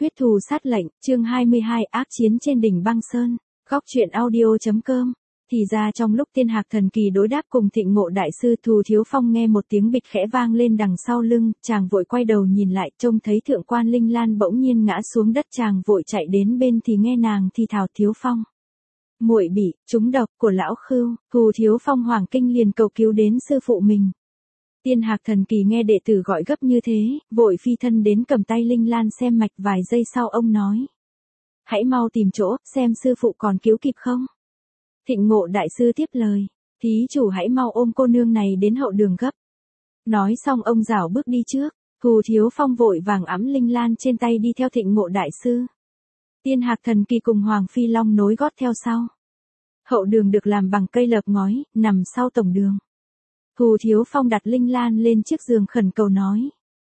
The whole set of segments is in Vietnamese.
Huyết thù sát lệnh, chương 22 ác chiến trên đỉnh băng sơn, góc truyện audio.com. Thì ra trong lúc Tiên Hạc Thần Kỳ đối đáp cùng Thịnh Ngộ Đại Sư, Thù Thiếu Phong nghe một tiếng bịch khẽ vang lên đằng sau lưng, chàng vội quay đầu nhìn lại, trông thấy Thượng quan Linh Lan bỗng nhiên ngã xuống đất, chàng vội chạy đến bên thì nghe nàng thì thào: Thiếu Phong, muội bị trúng độc của lão Khưu. Thù Thiếu Phong hoảng kinh liền cầu cứu đến sư phụ mình. Tiên Hạc Thần Kỳ nghe đệ tử gọi gấp như thế, vội phi thân đến cầm tay Linh Lan xem mạch, vài giây sau ông nói: hãy mau tìm chỗ, xem sư phụ còn cứu kịp không. Thịnh Ngộ Đại Sư tiếp lời: thí chủ hãy mau ôm cô nương này đến hậu đường gấp. Nói xong ông rảo bước đi trước. Thù Thiếu Phong vội vàng ẵm Linh Lan trên tay đi theo Thịnh Ngộ Đại Sư. Tiên Hạc Thần Kỳ cùng Hoàng Phi Long nối gót theo sau. Hậu đường được làm bằng cây lợp ngói, nằm sau tổng đường. Thù Thiếu Phong đặt Linh Lan lên chiếc giường khẩn cầu nói: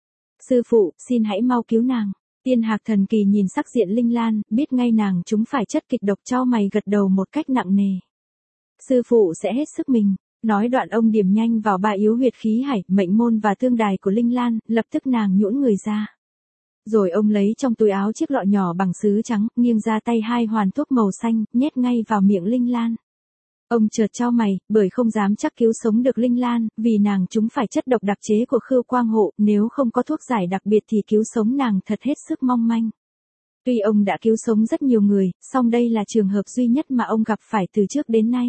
sư phụ, xin hãy mau cứu nàng. Tiên Hạc Thần Kỳ nhìn sắc diện Linh Lan, biết ngay nàng chúng phải chất kịch độc, chau mày gật đầu một cách nặng nề. Sư phụ sẽ hết sức mình. Nói đoạn ông điểm nhanh vào ba yếu huyệt khí hải, mệnh môn và tương đài của Linh Lan, lập tức nàng nhũn người ra. Rồi ông lấy trong túi áo chiếc lọ nhỏ bằng sứ trắng, nghiêng ra tay 2 hoàn thuốc màu xanh, nhét ngay vào miệng Linh Lan. Ông chợt chau mày, bởi không dám chắc cứu sống được Linh Lan, vì nàng chúng phải chất độc đặc chế của Khưu Quang Hộ, nếu không có thuốc giải đặc biệt thì cứu sống nàng thật hết sức mong manh. Tuy ông đã cứu sống rất nhiều người, song đây là trường hợp duy nhất mà ông gặp phải từ trước đến nay.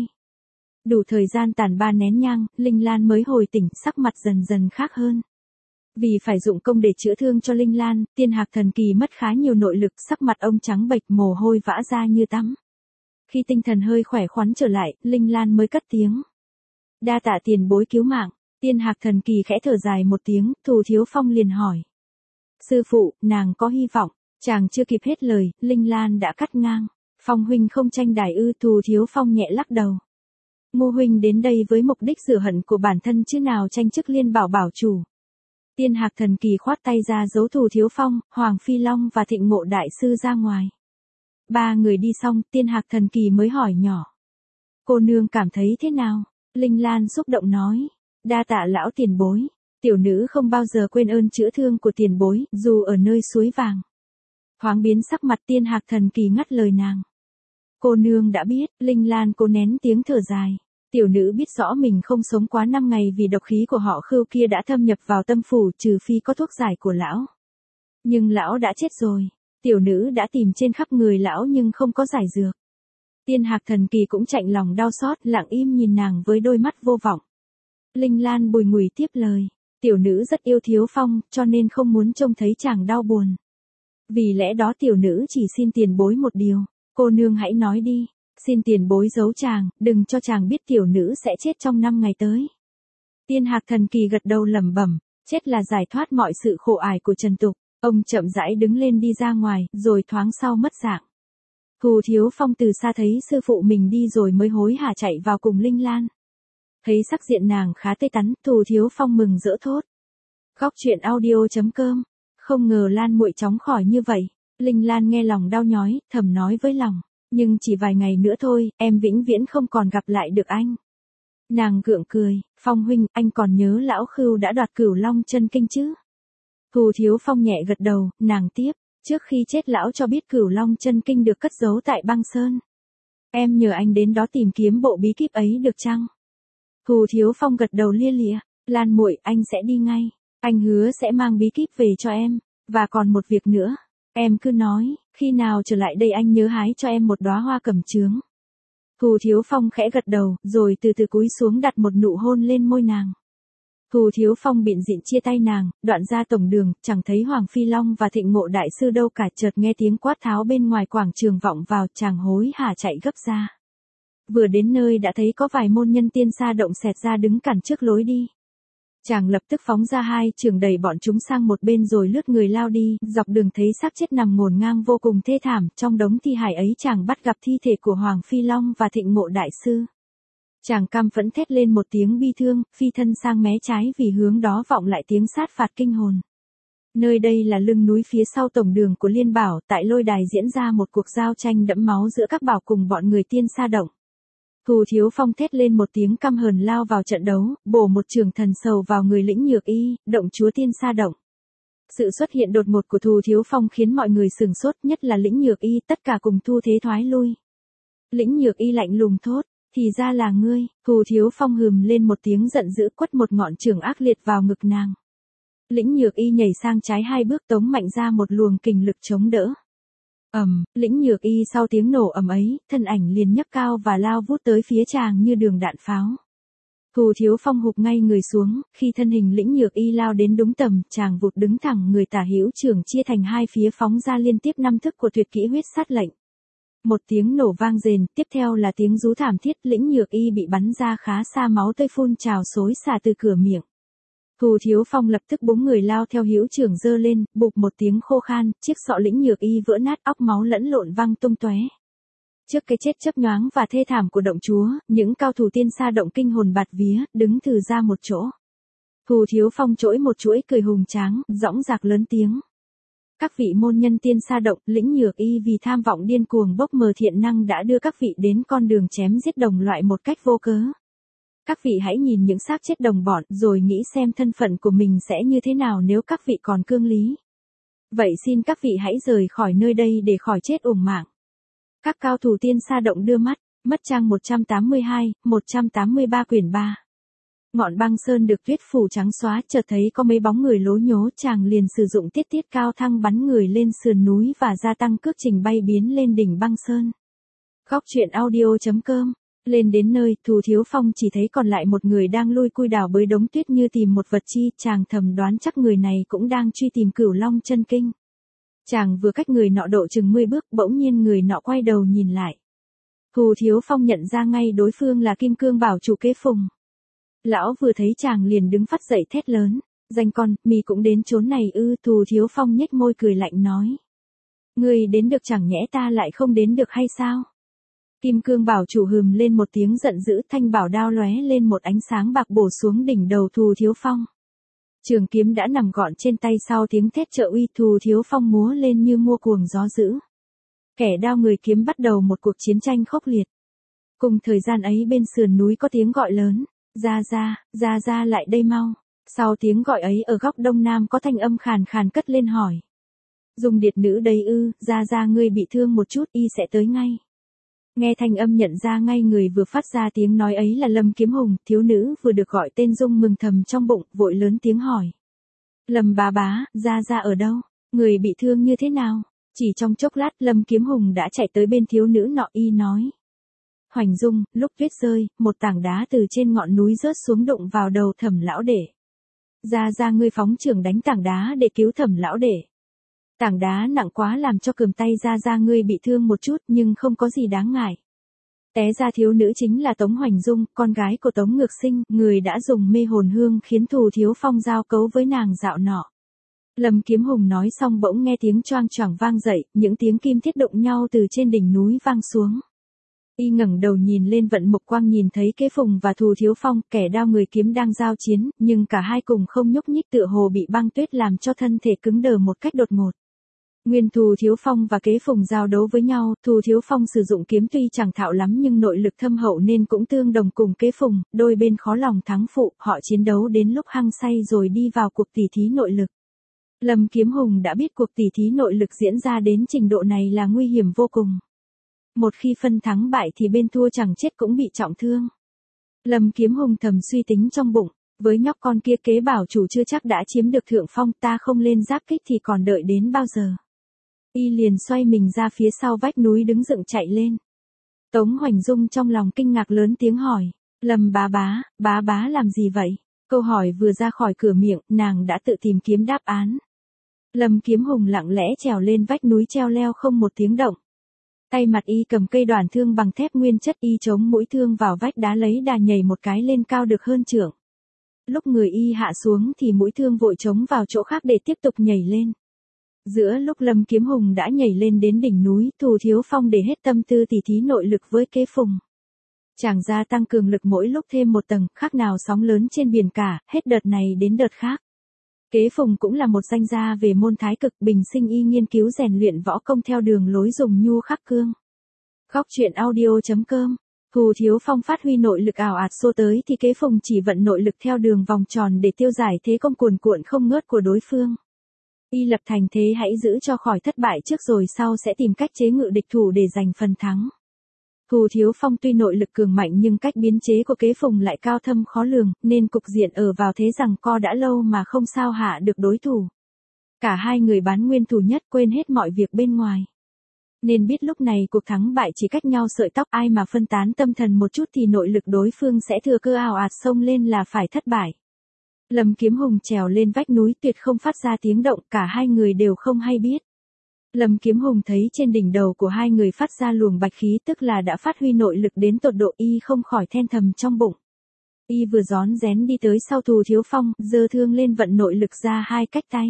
Đủ thời gian tàn 3 nén nhang, Linh Lan mới hồi tỉnh, sắc mặt dần dần khác hơn. Vì phải dụng công để chữa thương cho Linh Lan, Tiên Hạc Thần Kỳ mất khá nhiều nội lực, sắc mặt ông trắng bệch, mồ hôi vã ra như tắm. Khi tinh thần hơi khỏe khoắn trở lại, Linh Lan mới cất tiếng: đa tạ tiền bối cứu mạng. Tiên Hạc Thần Kỳ khẽ thở dài một tiếng. Thù Thiếu Phong liền hỏi: sư phụ, nàng có hy vọng? Chàng chưa kịp hết lời, Linh Lan đã cắt ngang: Phong huynh không tranh đài ư? Thù Thiếu Phong nhẹ lắc đầu: Ngô huynh đến đây với mục đích rửa hận của bản thân chứ nào tranh chức Liên Bảo bảo chủ. Tiên Hạc Thần Kỳ khoát tay ra giấu Thù Thiếu Phong, Hoàng Phi Long và Thịnh Ngộ Đại Sư ra ngoài. 3 người đi xong, Tiên Hạc Thần Kỳ mới hỏi nhỏ: cô nương cảm thấy thế nào? Linh Lan xúc động nói: đa tạ lão tiền bối. Tiểu nữ không bao giờ quên ơn chữa thương của tiền bối, dù ở nơi suối vàng. Thoáng biến sắc mặt, Tiên Hạc Thần Kỳ ngắt lời nàng: cô nương đã biết. Linh Lan cố nén tiếng thở dài. Tiểu nữ biết rõ mình không sống quá 5 ngày vì độc khí của họ Khưu kia đã thâm nhập vào tâm phủ, trừ phi có thuốc giải của lão. Nhưng lão đã chết rồi. Tiểu nữ đã tìm trên khắp người lão nhưng không có giải dược. Tiên Hạc Thần Kỳ cũng chạnh lòng đau xót, lặng im nhìn nàng với đôi mắt vô vọng. Linh Lan bùi ngùi tiếp lời: tiểu nữ rất yêu Thiếu Phong, cho nên không muốn trông thấy chàng đau buồn. Vì lẽ đó tiểu nữ chỉ xin tiền bối một điều. Cô nương hãy nói đi. Xin tiền bối giấu chàng, đừng cho chàng biết tiểu nữ sẽ chết trong 5 ngày tới. Tiên Hạc Thần Kỳ gật đầu lẩm bẩm: chết là giải thoát mọi sự khổ ải của trần tục. Ông chậm rãi đứng lên đi ra ngoài, rồi thoáng sau mất dạng. Thù Thiếu Phong từ xa thấy sư phụ mình đi rồi mới hối hả chạy vào cùng Linh Lan. Thấy sắc diện nàng khá tươi tắn, Thù Thiếu Phong mừng rỡ thốt: góc truyện audio.com. Không ngờ Lan muội chóng khỏi như vậy. Linh Lan nghe lòng đau nhói, thầm nói với lòng: nhưng chỉ vài ngày nữa thôi, em vĩnh viễn không còn gặp lại được anh. Nàng gượng cười: Phong huynh, anh còn nhớ lão Khưu đã đoạt Cửu Long Chân Kinh chứ? Thù Thiếu Phong nhẹ gật đầu. Nàng tiếp: trước khi chết lão cho biết Cửu Long Chân Kinh được cất giấu tại băng sơn. Em nhờ anh đến đó tìm kiếm bộ bí kíp ấy được chăng? Thù Thiếu Phong gật đầu lia lịa: Lan muội, anh sẽ đi ngay. Anh hứa sẽ mang bí kíp về cho em. Và còn một việc nữa. Em cứ nói, khi nào trở lại đây anh nhớ hái cho em một đóa hoa cẩm chướng. Thù Thiếu Phong khẽ gật đầu, rồi từ từ cúi xuống đặt một nụ hôn lên môi nàng. Thù Thiếu Phong bịn dịn chia tay nàng, đoạn ra tổng đường, chẳng thấy Hoàng Phi Long và Thịnh Ngộ Đại Sư đâu cả. Chợt nghe tiếng quát tháo bên ngoài quảng trường vọng vào, chàng hối hả chạy gấp ra. Vừa đến nơi đã thấy có vài môn nhân Tiên Sa Động xẹt ra đứng cản trước lối đi. Chàng lập tức phóng ra 2 trường đẩy bọn chúng sang một bên rồi lướt người lao đi. Dọc đường thấy xác chết nằm ngổn ngang vô cùng thê thảm. Trong đống thi hài ấy chàng bắt gặp thi thể của Hoàng Phi Long và Thịnh Ngộ Đại Sư. Chàng căm phẫn thét lên một tiếng bi thương, phi thân sang mé trái vì hướng đó vọng lại tiếng sát phạt kinh hồn. Nơi đây là lưng núi phía sau tổng đường của Liên Bảo, tại lôi đài diễn ra một cuộc giao tranh đẫm máu giữa các bảo cùng bọn người Tiên Sa Động. Thù Thiếu Phong thét lên một tiếng căm hờn lao vào trận đấu, bổ một chưởng thần sầu vào người Lĩnh Nhược Y, động chúa Tiên Sa Động. Sự xuất hiện đột ngột của Thù Thiếu Phong khiến mọi người sửng sốt, nhất là Lĩnh Nhược Y, tất cả cùng thu thế thoái lui. Lĩnh Nhược Y lạnh lùng thốt, thì ra là ngươi. Thù Thiếu Phong hừm lên một tiếng giận dữ, quất một ngọn chưởng ác liệt vào ngực nàng. Lĩnh Nhược Y nhảy sang trái 2 bước, tống mạnh ra một luồng kình lực chống đỡ. Lĩnh Nhược Y sau tiếng nổ ầm ấy, thân ảnh liền nhấc cao và lao vút tới phía chàng như đường đạn pháo. Thù Thiếu Phong hụp ngay người xuống, khi thân hình Lĩnh Nhược Y lao đến đúng tầm, chàng vụt đứng thẳng người, tả hữu chưởng chia thành 2 phía phóng ra liên tiếp 5 thức của tuyệt kỹ huyết sát lệnh. Một tiếng nổ vang rền, tiếp theo là tiếng rú thảm thiết, Lĩnh Nhược Y bị bắn ra khá xa, máu tươi phun trào xối xả từ cửa miệng. Thù Thiếu Phong lập tức búng người lao theo hữu chưởng giơ lên, bụp một tiếng khô khan, chiếc sọ Lĩnh Nhược Y vỡ nát, óc máu lẫn lộn văng tung tóe. Trước cái chết chớp nhoáng và thê thảm của động chúa, những cao thủ tiên sa động kinh hồn bạt vía, đứng thừ ra một chỗ. Thù Thiếu Phong trỗi một chuỗi cười hùng tráng, dõng dạc lớn tiếng. Các vị môn nhân tiên sa động, Lĩnh Nhược Y vì tham vọng điên cuồng bốc mờ thiện năng đã đưa các vị đến con đường chém giết đồng loại một cách vô cớ. Các vị hãy nhìn những xác chết đồng bọn rồi nghĩ xem thân phận của mình sẽ như thế nào nếu các vị còn cương lý. Vậy xin các vị hãy rời khỏi nơi đây để khỏi chết uổng mạng. Các cao thủ tiên sa động đưa mắt, mất trang 182, 183 quyển 3. Ngọn băng sơn được tuyết phủ trắng xóa, chợt thấy có mấy bóng người lố nhố, chàng liền sử dụng tiết cao thăng bắn người lên sườn núi và gia tăng cước trình bay biến lên đỉnh băng sơn. Góc truyện audio.com. Lên đến nơi, Thù Thiếu Phong chỉ thấy còn lại một người đang lui cui đào bới đống tuyết như tìm một vật chi, chàng thầm đoán chắc người này cũng đang truy tìm Cửu Long chân kinh. Chàng vừa cách người nọ độ chừng 10 bước, bỗng nhiên người nọ quay đầu nhìn lại. Thù Thiếu Phong nhận ra ngay đối phương là Kim Cương Bảo chủ Kế Phùng. Lão vừa thấy chàng liền đứng phắt dậy thét lớn, danh con, mì cũng đến chốn này ư? Thù Thiếu Phong nhếch môi cười lạnh nói. Ngươi đến được chẳng nhẽ ta lại không đến được hay sao? Kim Cương Bảo chủ hừm lên một tiếng giận dữ, thanh bảo đao lóe lên một ánh sáng bạc bổ xuống đỉnh đầu Thù Thiếu Phong. Trường kiếm đã nằm gọn trên tay, sau tiếng thét trợ uy, Thù Thiếu Phong múa lên như mua cuồng gió dữ. Kẻ đao người kiếm bắt đầu một cuộc chiến tranh khốc liệt. Cùng thời gian ấy bên sườn núi có tiếng gọi lớn, ra ra lại đây mau. Sau tiếng gọi ấy ở góc đông nam có thanh âm khàn khàn cất lên hỏi. Dung Điệt nữ đây ư? Ra ngươi bị thương một chút, y sẽ tới ngay. Nghe thanh âm nhận ra ngay người vừa phát ra tiếng nói ấy là Lâm Kiếm Hùng, thiếu nữ vừa được gọi tên Dung mừng thầm trong bụng, vội lớn tiếng hỏi. Lâm bá, ra ở đâu? Người bị thương như thế nào? Chỉ trong chốc lát Lâm Kiếm Hùng đã chạy tới bên thiếu nữ nọ, y nói. Hoành Dung, lúc tuyết rơi, một tảng đá từ trên ngọn núi rớt xuống đụng vào đầu Thẩm lão đệ. Ra ngươi phóng chưởng đánh tảng đá để cứu Thẩm lão đệ. Tảng đá nặng quá làm cho cườm tay ra ngươi bị thương một chút nhưng không có gì đáng ngại. Té ra thiếu nữ chính là Tống Hoành Dung, con gái của Tống Ngược Sinh, người đã dùng mê hồn hương khiến Thù Thiếu Phong giao cấu với nàng dạo nọ. Lâm Kiếm Hùng nói xong bỗng nghe tiếng choang choảng vang dậy, những tiếng kim thiết đụng nhau từ trên đỉnh núi vang xuống. Y ngẩng đầu nhìn lên, vận mục quang nhìn thấy Kế Phùng và Thù Thiếu Phong, kẻ đao người kiếm đang giao chiến, nhưng cả hai cùng không nhúc nhích, tựa hồ bị băng tuyết làm cho thân thể cứng đờ một cách đột ngột. Nguyên Thù Thiếu Phong và Kế Phùng giao đấu với nhau, Thù Thiếu Phong sử dụng kiếm tuy chẳng thạo lắm nhưng nội lực thâm hậu nên cũng tương đồng cùng Kế Phùng, đôi bên khó lòng thắng phụ, họ chiến đấu đến lúc hăng say rồi đi vào cuộc tỉ thí nội lực. Lâm Kiếm Hùng đã biết cuộc tỉ thí nội lực diễn ra đến trình độ này là nguy hiểm vô cùng. Một khi phân thắng bại thì bên thua chẳng chết cũng bị trọng thương. Lâm Kiếm Hùng thầm suy tính trong bụng, với nhóc con kia Kế Bảo chủ chưa chắc đã chiếm được thượng phong, ta không lên giáp kích thì còn đợi đến bao giờ. Y liền xoay mình ra phía sau vách núi đứng dựng chạy lên. Tống Hoành Dung trong lòng kinh ngạc lớn tiếng hỏi, Lâm bá làm gì vậy? Câu hỏi vừa ra khỏi cửa miệng, nàng đã tự tìm kiếm đáp án. Lâm Kiếm Hùng lặng lẽ trèo lên vách núi treo leo không một tiếng động. Tay mặt y cầm cây đoản thương bằng thép nguyên chất, y chống mũi thương vào vách đá lấy đà nhảy một cái lên cao được hơn trượng. Lúc người y hạ xuống thì mũi thương vội chống vào chỗ khác để tiếp tục nhảy lên. Giữa lúc Lâm Kiếm Hùng đã nhảy lên đến đỉnh núi, Thù Thiếu Phong để hết tâm tư tỉ thí nội lực với Kế Phùng. Chàng gia tăng cường lực mỗi lúc thêm một tầng, khác nào sóng lớn trên biển cả, hết đợt này đến đợt khác. Kế Phùng cũng là một danh gia về môn thái cực, bình sinh y nghiên cứu rèn luyện võ công theo đường lối dùng nhu khắc cương. Góc truyện audio.com. Thù Thiếu Phong phát huy nội lực ảo ạt xô tới thì Kế Phùng chỉ vận nội lực theo đường vòng tròn để tiêu giải thế công cuồn cuộn không ngớt của đối phương. Y lập thành thế hãy giữ cho khỏi thất bại trước rồi sau sẽ tìm cách chế ngự địch thủ để giành phần thắng. Thù Thiếu Phong tuy nội lực cường mạnh nhưng cách biến chế của Kế Phùng lại cao thâm khó lường, nên cục diện ở vào thế giằng co đã lâu mà không sao hạ được đối thủ. Cả hai người bán nguyên thủ nhất quên hết mọi việc bên ngoài. Nên biết lúc này cuộc thắng bại chỉ cách nhau sợi tóc, ai mà phân tán tâm thần một chút thì nội lực đối phương sẽ thừa cơ ào ạt xông lên là phải thất bại. Lâm Kiếm Hùng trèo lên vách núi tuyệt không phát ra tiếng động, cả hai người đều không hay biết. Lâm Kiếm Hùng thấy trên đỉnh đầu của hai người phát ra luồng bạch khí, tức là đã phát huy nội lực đến tột độ, y không khỏi then thầm trong bụng. Y vừa rón rén đi tới sau Thù Thiếu Phong, giơ thương lên vận nội lực ra hai cách tay.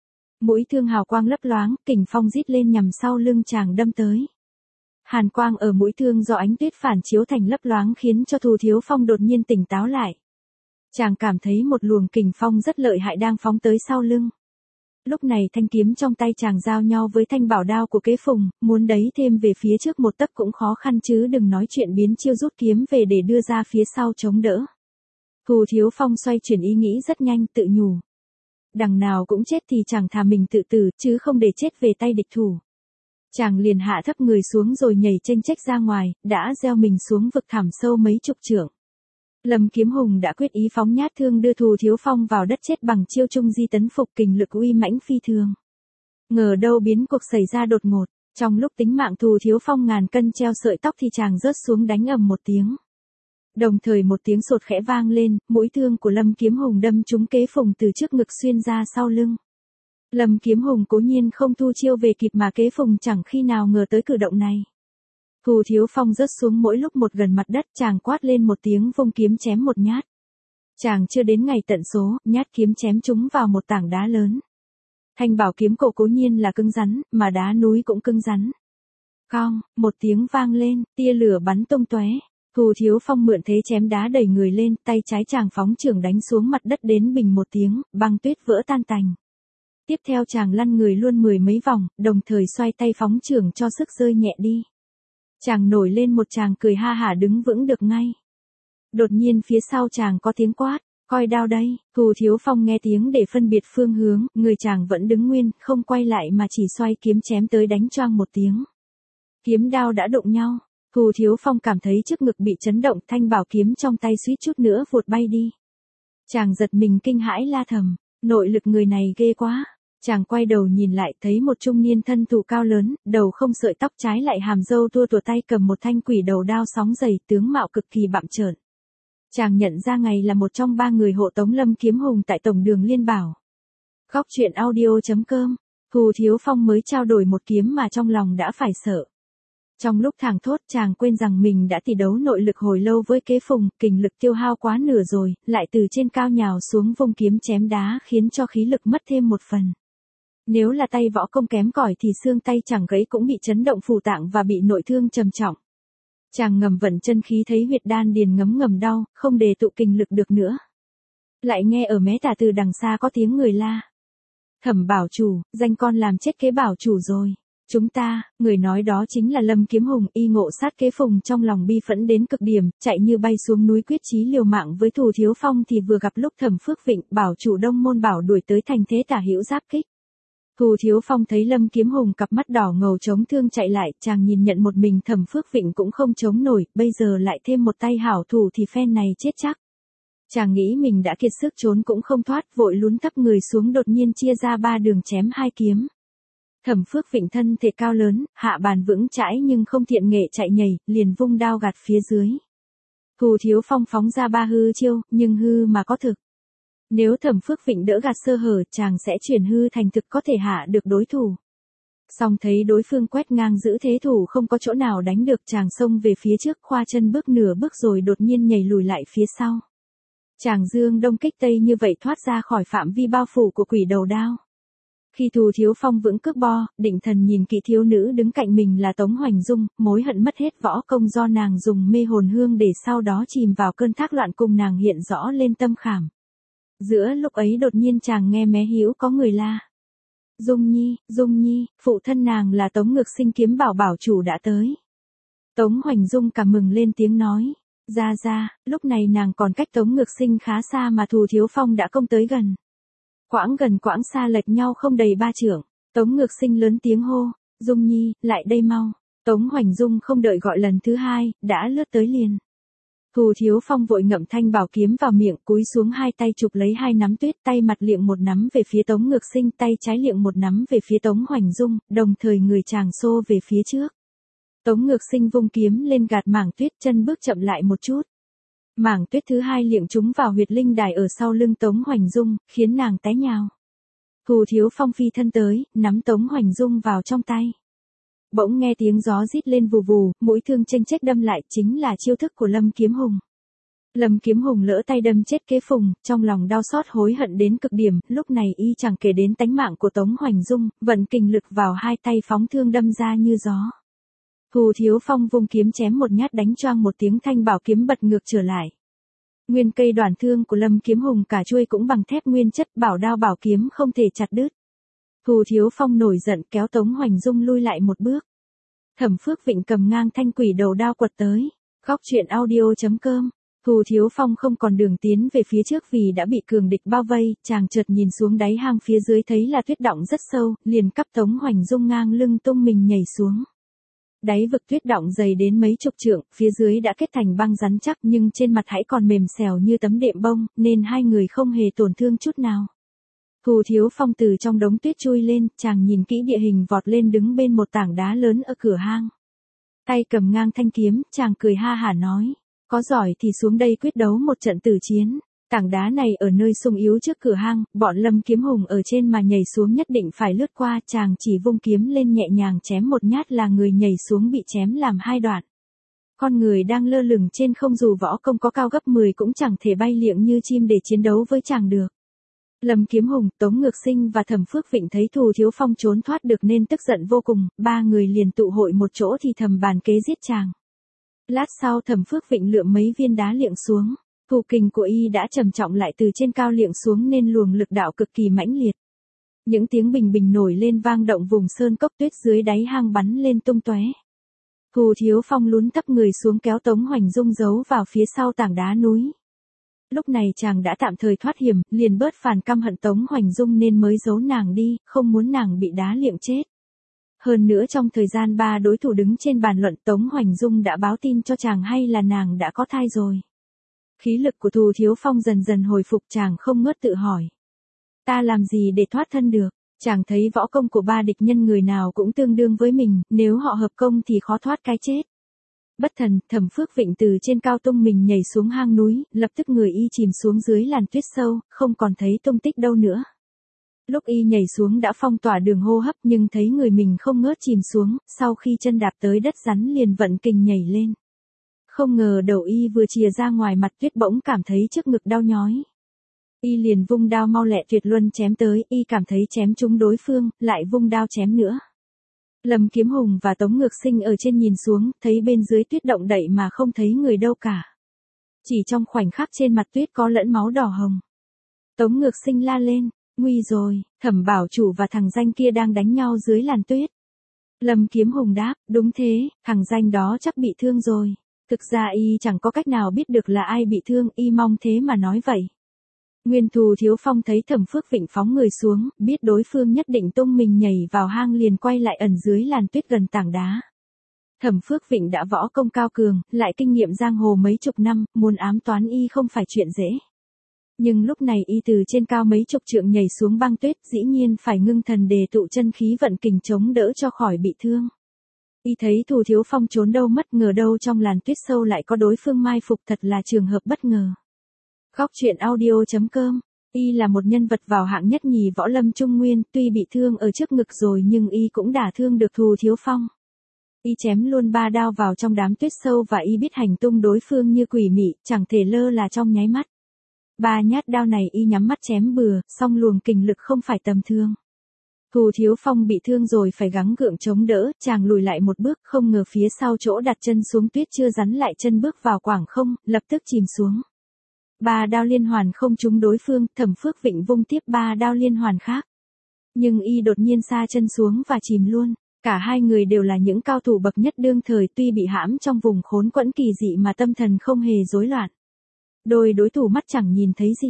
Mũi thương hào quang lấp loáng, kình phong rít lên nhằm sau lưng chàng đâm tới. Hàn quang ở mũi thương do ánh tuyết phản chiếu thành lấp loáng khiến cho Thù Thiếu Phong đột nhiên tỉnh táo lại. Chàng cảm thấy một luồng kình phong rất lợi hại đang phóng tới sau lưng. Lúc này thanh kiếm trong tay chàng giao nhau với thanh bảo đao của Kế Phùng, muốn đẩy thêm về phía trước một tấc cũng khó khăn chứ đừng nói chuyện biến chiêu rút kiếm về để đưa ra phía sau chống đỡ. Thù Thiếu Phong xoay chuyển ý nghĩ rất nhanh, tự nhủ. Đằng nào cũng chết thì chẳng thà mình tự tử chứ không để chết về tay địch thủ. Chàng liền hạ thấp người xuống rồi nhảy chênh chếch ra ngoài, đã gieo mình xuống vực thẳm sâu mấy chục trượng. Lâm Kiếm Hùng đã quyết ý phóng nhát thương đưa Thù Thiếu Phong vào đất chết bằng chiêu trung di tấn phục, kình lực uy mãnh phi thường. Ngờ đâu biến cuộc xảy ra đột ngột, trong lúc tính mạng Thù Thiếu Phong ngàn cân treo sợi tóc thì chàng rớt xuống đánh ầm một tiếng. Đồng thời một tiếng sột khẽ vang lên, mũi thương của Lâm Kiếm Hùng đâm trúng Kế Phùng từ trước ngực xuyên ra sau lưng. Lâm Kiếm Hùng cố nhiên không thu chiêu về kịp mà Kế Phùng chẳng khi nào ngờ tới cử động này. Thù Thiếu Phong rớt xuống mỗi lúc một gần mặt đất, chàng quát lên một tiếng vung kiếm chém một nhát. Chàng chưa đến ngày tận số, nhát kiếm chém trúng vào một tảng đá lớn. Thanh bảo kiếm cổ cố nhiên là cứng rắn, mà đá núi cũng cứng rắn. Cong, một tiếng vang lên, tia lửa bắn tung tóe. Thù Thiếu Phong mượn thế chém đá đẩy người lên, tay trái chàng phóng chưởng đánh xuống mặt đất đến bình một tiếng, băng tuyết vỡ tan tành. Tiếp theo chàng lăn người luôn mười mấy vòng, đồng thời xoay tay phóng chưởng cho sức rơi nhẹ đi. Chàng nổi lên một tràng cười ha hả đứng vững được ngay. Đột nhiên phía sau chàng có tiếng quát, coi đao đây. Thù Thiếu Phong nghe tiếng để phân biệt phương hướng, người chàng vẫn đứng nguyên, không quay lại mà chỉ xoay kiếm chém tới đánh choang một tiếng. Kiếm đao đã đụng nhau. Thù Thiếu Phong cảm thấy trước ngực bị chấn động, thanh bảo kiếm trong tay suýt chút nữa vụt bay đi. Chàng giật mình kinh hãi la thầm, nội lực người này ghê quá. Chàng quay đầu nhìn lại thấy một trung niên thân thủ cao lớn, đầu không sợi tóc, trái lại hàm râu tua tủa, tay cầm một thanh quỷ đầu đao sóng dày, tướng mạo cực kỳ bặm trợn. Chàng nhận ra ngay là một trong ba người hộ tống Lâm Kiếm Hùng tại tổng đường Liên Bảo. Góc truyện audio.com. Thù Thiếu Phong mới trao đổi một kiếm mà trong lòng đã phải sợ. Trong lúc thảng thốt chàng quên rằng mình đã tỷ đấu nội lực hồi lâu với Kế Phùng, kình lực tiêu hao quá nửa rồi, lại từ trên cao nhào xuống vung kiếm chém đá khiến cho khí lực mất thêm một phần. Nếu là tay võ công kém cỏi thì xương tay chẳng gãy cũng bị chấn động phủ tạng và bị nội thương trầm trọng. Chàng ngầm vận chân khí thấy huyệt đan điền ngấm ngầm đau, không đề tụ kình lực được nữa. Lại nghe ở mé tả từ đằng xa có tiếng người la. Thẩm bảo chủ, danh con làm chết Kế bảo chủ rồi. Chúng ta, người nói đó chính là Lâm Kiếm Hùng, y ngộ sát Kế Phùng trong lòng bi phẫn đến cực điểm, chạy như bay xuống núi quyết chí liều mạng với Thù Thiếu Phong thì vừa gặp lúc Thẩm Phước Vịnh, bảo chủ Đông Môn Bảo đuổi tới thành thế tả hữu giáp kích. Thù Thiếu Phong thấy Lâm Kiếm Hùng cặp mắt đỏ ngầu chống thương chạy lại, chàng nhìn nhận một mình Thẩm Phước Vịnh cũng không chống nổi, bây giờ lại thêm một tay hảo thủ thì phen này chết chắc. Chàng nghĩ mình đã kiệt sức trốn cũng không thoát, vội lún thấp người xuống đột nhiên chia ra ba đường chém hai kiếm. Thẩm Phước Vịnh thân thể cao lớn, hạ bàn vững chãi nhưng không thiện nghệ chạy nhảy, liền vung đao gạt phía dưới. Thù Thiếu Phong phóng ra ba hư chiêu, nhưng hư mà có thực. Nếu Thẩm Phước Vịnh đỡ gạt sơ hở, chàng sẽ chuyển hư thành thực có thể hạ được đối thủ. Song thấy đối phương quét ngang giữ thế thủ không có chỗ nào đánh được, chàng xông về phía trước, khoa chân bước nửa bước rồi đột nhiên nhảy lùi lại phía sau. Chàng dương đông kích tây như vậy thoát ra khỏi phạm vi bao phủ của quỷ đầu đao. Khi Thù Thiếu Phong vững cước bo, định thần nhìn kỹ thiếu nữ đứng cạnh mình là Tống Hoành Dung, mối hận mất hết võ công do nàng dùng mê hồn hương để sau đó chìm vào cơn thác loạn cùng nàng hiện rõ lên tâm khảm. Giữa lúc ấy đột nhiên chàng nghe mé hữu có người la. Dung Nhi, phụ thân nàng là Tống Ngược Sinh kiếm bảo chủ đã tới. Tống Hoành Dung cảm mừng lên tiếng nói. Ra, lúc này nàng còn cách Tống Ngược Sinh khá xa mà Thù Thiếu Phong đã công tới gần. Quãng gần quãng xa lệch nhau không đầy 3 trượng. Tống Ngược Sinh lớn tiếng hô, Dung Nhi, lại đây mau. Tống Hoành Dung không đợi gọi lần thứ hai, đã lướt tới liền. Thù Thiếu Phong vội ngậm thanh bảo kiếm vào miệng, cúi xuống hai tay chụp lấy hai nắm tuyết, tay mặt liệng một nắm về phía Tống Ngược Sinh, tay trái liệng một nắm về phía Tống Hoành Dung, đồng thời người chàng xô về phía trước. Tống Ngược Sinh vung kiếm lên gạt mảng tuyết, chân bước chậm lại một chút. Mảng tuyết thứ hai liệng trúng vào huyệt linh đài ở sau lưng Tống Hoành Dung, khiến nàng té nhào. Thù Thiếu Phong phi thân tới, nắm Tống Hoành Dung vào trong tay. Bỗng nghe tiếng gió rít lên vù vù, mũi thương chênh chếch đâm lại, chính là chiêu thức của Lâm Kiếm Hùng. Lâm Kiếm Hùng lỡ tay đâm chết Kế Phùng, trong lòng đau xót hối hận đến cực điểm, lúc này y chẳng kể đến tánh mạng của Tống Hoành Dung, vận kình lực vào hai tay phóng thương đâm ra như gió. Thù Thiếu Phong vung kiếm chém một nhát đánh choang một tiếng, thanh bảo kiếm bật ngược trở lại. Nguyên cây đoàn thương của Lâm Kiếm Hùng cả chuôi cũng bằng thép nguyên chất, bảo đao bảo kiếm không thể chặt đứt. Thù Thiếu Phong nổi giận kéo Tống Hoành Dung lui lại một bước. Thẩm Phước Vịnh cầm ngang thanh quỷ đầu đao quật tới. Góc truyện audio.com. Thù Thiếu Phong không còn đường tiến về phía trước vì đã bị cường địch bao vây, chàng chợt nhìn xuống đáy hang phía dưới thấy là tuyết đọng rất sâu, liền cắp Tống Hoành Dung ngang lưng tung mình nhảy xuống. Đáy vực tuyết đọng dày đến mấy chục trượng, phía dưới đã kết thành băng rắn chắc nhưng trên mặt hãy còn mềm xèo như tấm đệm bông, nên hai người không hề tổn thương chút nào. Thù Thiếu Phong từ trong đống tuyết chui lên, chàng nhìn kỹ địa hình vọt lên đứng bên một tảng đá lớn ở cửa hang. Tay cầm ngang thanh kiếm, chàng cười ha hả nói, có giỏi thì xuống đây quyết đấu một trận tử chiến. Tảng đá này ở nơi sung yếu trước cửa hang, bọn Lâm Kiếm Hùng ở trên mà nhảy xuống nhất định phải lướt qua, chàng chỉ vung kiếm lên nhẹ nhàng chém một nhát là người nhảy xuống bị chém làm hai đoạn. Con người đang lơ lửng trên không dù võ công có cao gấp 10 cũng chẳng thể bay liệng như chim để chiến đấu với chàng được. Lâm Kiếm Hùng, Tống Ngược Sinh và Thẩm Phước Vịnh thấy Thù Thiếu Phong trốn thoát được nên tức giận vô cùng, ba người liền tụ hội một chỗ thì thầm bàn kế giết chàng. Lát sau Thẩm Phước Vịnh lượm mấy viên đá liệng xuống. Thủ kình của y đã trầm trọng lại từ trên cao liệng xuống nên luồng lực đạo cực kỳ mãnh liệt. Những tiếng bình bình nổi lên vang động vùng sơn cốc tuyết dưới đáy hang bắn lên tung tóe. Thù Thiếu Phong lún thấp người xuống kéo Tống Hoành Dung giấu vào phía sau tảng đá núi. Lúc này chàng đã tạm thời thoát hiểm, liền bớt phàn căm hận Tống Hoành Dung nên mới giấu nàng đi, không muốn nàng bị đá liệng chết. Hơn nữa trong thời gian ba đối thủ đứng trên bàn luận, Tống Hoành Dung đã báo tin cho chàng hay là nàng đã có thai rồi. Khí lực của Thù Thiếu Phong dần dần hồi phục, chàng không ngớt tự hỏi. Ta làm gì để thoát thân được? Chàng thấy võ công của ba địch nhân người nào cũng tương đương với mình, nếu họ hợp công thì khó thoát cái chết. Bất thần, Thẩm Phước Vịnh từ trên cao tung mình nhảy xuống hang núi, lập tức người y chìm xuống dưới làn tuyết sâu, không còn thấy tung tích đâu nữa. Lúc y nhảy xuống đã phong tỏa đường hô hấp nhưng thấy người mình không ngớt chìm xuống, sau khi chân đạp tới đất rắn liền vận kình nhảy lên. Không ngờ đầu y vừa chìa ra ngoài mặt tuyết bỗng cảm thấy trước ngực đau nhói. Y liền vung đao mau lẹ tuyệt luân chém tới, y cảm thấy chém trúng đối phương, lại vung đao chém nữa. Lâm Kiếm Hùng và Tống Ngược Sinh ở trên nhìn xuống, thấy bên dưới tuyết động đậy mà không thấy người đâu cả. Chỉ trong khoảnh khắc trên mặt tuyết có lẫn máu đỏ hồng. Tống Ngược Sinh la lên, nguy rồi, Thẩm Bảo Chủ và thằng danh kia đang đánh nhau dưới làn tuyết. Lâm Kiếm Hùng đáp, đúng thế, thằng danh đó chắc bị thương rồi. Thực ra y chẳng có cách nào biết được là ai bị thương, y mong thế mà nói vậy. Nguyên Thù Thiếu Phong thấy Thẩm Phước Vịnh phóng người xuống, biết đối phương nhất định tung mình nhảy vào hang liền quay lại ẩn dưới làn tuyết gần tảng đá. Thẩm Phước Vịnh đã võ công cao cường, lại kinh nghiệm giang hồ mấy chục năm, muốn ám toán y không phải chuyện dễ. Nhưng lúc này y từ trên cao mấy chục trượng nhảy xuống băng tuyết, dĩ nhiên phải ngưng thần đề tụ chân khí vận kình chống đỡ cho khỏi bị thương. Y thấy Thù Thiếu Phong trốn đâu mất, ngờ đâu trong làn tuyết sâu lại có đối phương mai phục, thật là trường hợp bất ngờ. Góc truyện audio.com. Y là một nhân vật vào hạng nhất nhì võ lâm Trung Nguyên, tuy bị thương ở trước ngực rồi nhưng y cũng đả thương được Thù Thiếu Phong. Y chém luôn ba đao vào trong đám tuyết sâu và y biết hành tung đối phương như quỷ mị, chẳng thể lơ là trong nháy mắt. Ba nhát đao này y nhắm mắt chém bừa, song luồng kình lực không phải tầm thường. Thù Thiếu Phong bị thương rồi phải gắng gượng chống đỡ, chàng lùi lại một bước, không ngờ phía sau chỗ đặt chân xuống tuyết chưa rắn lại chân bước vào quảng không, lập tức chìm xuống. Ba đao liên hoàn không trúng đối phương, Thẩm Phước Vịnh vung tiếp ba đao liên hoàn khác. Nhưng y đột nhiên sa chân xuống và chìm luôn. Cả hai người đều là những cao thủ bậc nhất đương thời, tuy bị hãm trong vùng khốn quẫn kỳ dị mà tâm thần không hề rối loạn. Đôi đối thủ mắt chẳng nhìn thấy gì.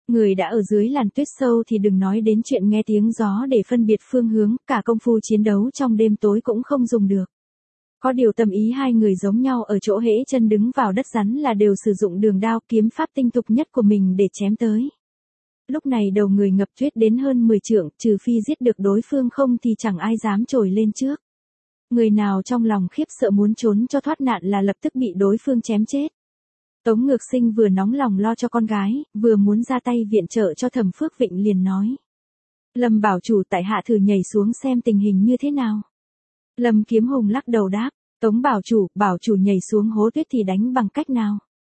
Người đã ở dưới làn tuyết sâu thì đừng nói đến chuyện nghe tiếng gió để phân biệt phương hướng, cả công phu chiến đấu trong đêm tối cũng không dùng được. Có điều tâm ý hai người giống nhau ở chỗ hễ chân đứng vào đất rắn là đều sử dụng đường đao kiếm pháp tinh tục nhất của mình để chém tới. Lúc này đầu người ngập tuyết đến hơn 10 trượng, trừ phi giết được đối phương không thì chẳng ai dám trồi lên trước. Người nào trong lòng khiếp sợ muốn trốn cho thoát nạn là lập tức bị đối phương chém chết. Tống Ngược Sinh vừa nóng lòng lo cho con gái, vừa muốn ra tay viện trợ cho Thẩm Phước Vịnh liền nói. Lâm bảo chủ, tại hạ thử nhảy xuống xem tình hình như thế nào. Lâm Kiếm Hùng lắc đầu đáp, Tống bảo chủ nhảy xuống hố tuyết thì đánh bằng cách nào?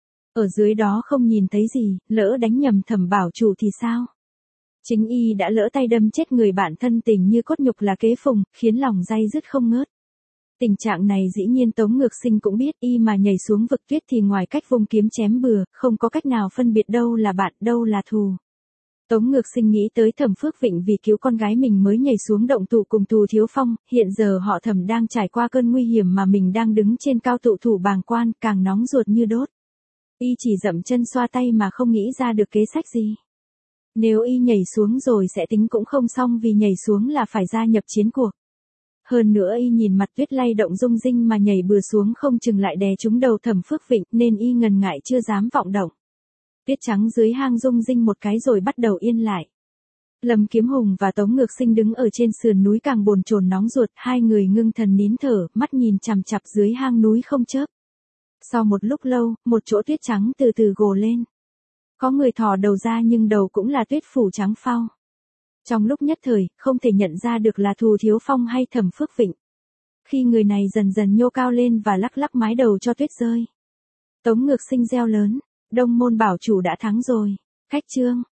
Ở dưới đó không nhìn thấy gì, lỡ đánh nhầm Thẩm bảo chủ thì sao? Chính y đã lỡ tay đâm chết người bạn thân tình như cốt nhục là kế phùng, khiến lòng day dứt không ngớt. Tình trạng này dĩ nhiên Tống Ngược Sinh cũng biết, y mà nhảy xuống vực tuyết thì ngoài cách vung kiếm chém bừa, không có cách nào phân biệt đâu là bạn, đâu là thù. Tống Ngược Sinh nghĩ tới Thẩm Phước Vịnh vì cứu con gái mình mới nhảy xuống động thủ cùng Thù Thiếu Phong, hiện giờ họ Thẩm đang trải qua cơn nguy hiểm mà mình đang đứng trên cao tụ thủ bàng quan, càng nóng ruột như đốt. Y chỉ dậm chân xoa tay mà không nghĩ ra được kế sách gì. Nếu y nhảy xuống rồi sẽ tính cũng không xong vì nhảy xuống là phải gia nhập chiến cuộc. Hơn nữa y nhìn mặt tuyết lay động rung rinh mà nhảy bừa xuống không chừng lại đè trúng đầu Thẩm Phước Vịnh nên y ngần ngại chưa dám vọng động. Tuyết trắng dưới hang rung rinh một cái rồi bắt đầu yên lại. Lâm Kiếm Hùng và Tống Ngược Sinh đứng ở trên sườn núi càng bồn chồn nóng ruột, hai người ngưng thần nín thở, mắt nhìn chằm chằm dưới hang núi không chớp. Sau một lúc lâu, một chỗ tuyết trắng từ từ gồ lên. Có người thò đầu ra nhưng đầu cũng là tuyết phủ trắng phau. Trong lúc nhất thời, không thể nhận ra được là Thù Thiếu Phong hay Thẩm Phước Vịnh. Khi người này dần dần nhô cao lên và lắc lắc mái đầu cho tuyết rơi. Tống Ngược Sinh reo lớn, Đông Môn bảo chủ đã thắng rồi. Khách trương.